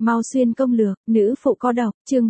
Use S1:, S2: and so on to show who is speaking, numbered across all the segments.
S1: Mau xuyên công lược, nữ phụ có độc, chương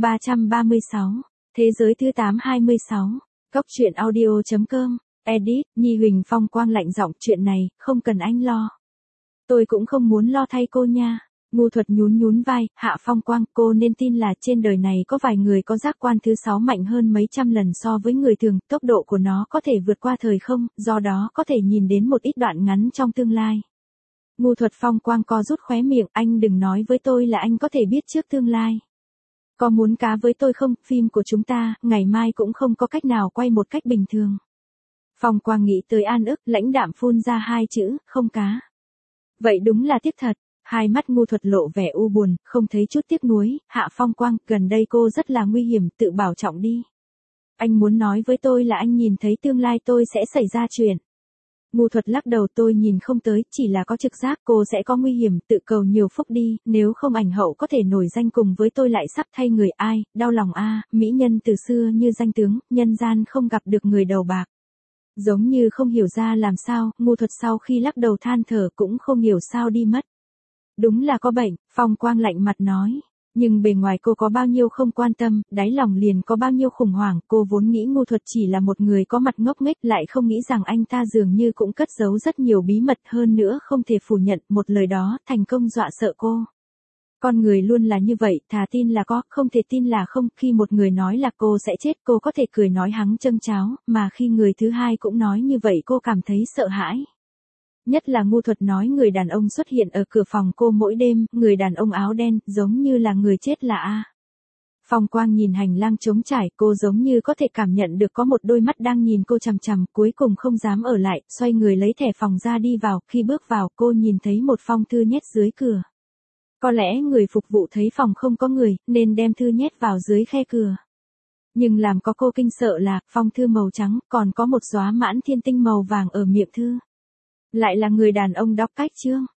S1: 336. Thế giới thứ 826. Góc truyện audio.com. Edit, Nhi Huỳnh Phong Quang lạnh giọng, chuyện này, không cần anh lo. Tôi cũng không muốn lo thay cô nha. Ngu Thuật nhún vai, Hạ Phong Quang, cô nên tin là trên đời này có vài người có giác quan thứ 6 mạnh hơn mấy trăm lần so với người thường, tốc độ của nó có thể vượt qua thời không, do đó có thể nhìn đến một ít đoạn ngắn trong tương lai. Ngu Thuật Phong Quang co rút khóe miệng, anh đừng nói với tôi là anh có thể biết trước tương lai. Có muốn cá với tôi không, phim của chúng ta, ngày mai cũng không có cách nào quay một cách bình thường. Phong Quang nghĩ tới An Ức, lãnh đạm phun ra hai chữ, không cá. Vậy đúng là tiếc thật. Hai mắt Ngu Thuật lộ vẻ u buồn, không thấy chút tiếc nuối. Hạ Phong Quang, gần đây cô rất là nguy hiểm, tự bảo trọng đi. Anh muốn nói với tôi là anh nhìn thấy tương lai tôi sẽ xảy ra chuyện. Ngu Thuật lắc đầu, tôi nhìn không tới, chỉ là có trực giác cô sẽ có nguy hiểm, tự cầu nhiều phúc đi, nếu không ảnh hậu có thể nổi danh cùng với tôi lại sắp thay người ai, đau lòng a, mỹ nhân từ xưa như danh tướng, nhân gian không gặp được người đầu bạc. Giống như không hiểu ra làm sao, Ngu Thuật sau khi lắc đầu than thở cũng không hiểu sao đi mất. Đúng là có bệnh, Phong Quang lạnh mặt nói. Nhưng bề ngoài cô có bao nhiêu không quan tâm, đáy lòng liền có bao nhiêu khủng hoảng, cô vốn nghĩ Ngu Thuật chỉ là một người có mặt ngốc nghếch, lại không nghĩ rằng anh ta dường như cũng cất giấu rất nhiều bí mật, hơn nữa không thể phủ nhận, một lời đó, thành công dọa sợ cô. Con người luôn là như vậy, thà tin là có, không thể tin là không, khi một người nói là cô sẽ chết, cô có thể cười nói hắng châm cháo, mà khi người thứ hai cũng nói như vậy cô cảm thấy sợ hãi. Nhất là Ngu Thuật nói người đàn ông xuất hiện ở cửa phòng cô mỗi đêm, người đàn ông áo đen, giống như là người chết là A. Phong Quang nhìn hành lang trống trải, cô giống như có thể cảm nhận được có một đôi mắt đang nhìn cô chằm chằm, cuối cùng không dám ở lại, xoay người lấy thẻ phòng ra đi vào, khi bước vào cô nhìn thấy một phong thư nhét dưới cửa. Có lẽ người phục vụ thấy phòng không có người, nên đem thư nhét vào dưới khe cửa. Nhưng làm có cô kinh sợ là, phong thư màu trắng, còn có một đóa mãn thiên tinh màu vàng ở miệng thư. Lại là người đàn ông đọc cách chương.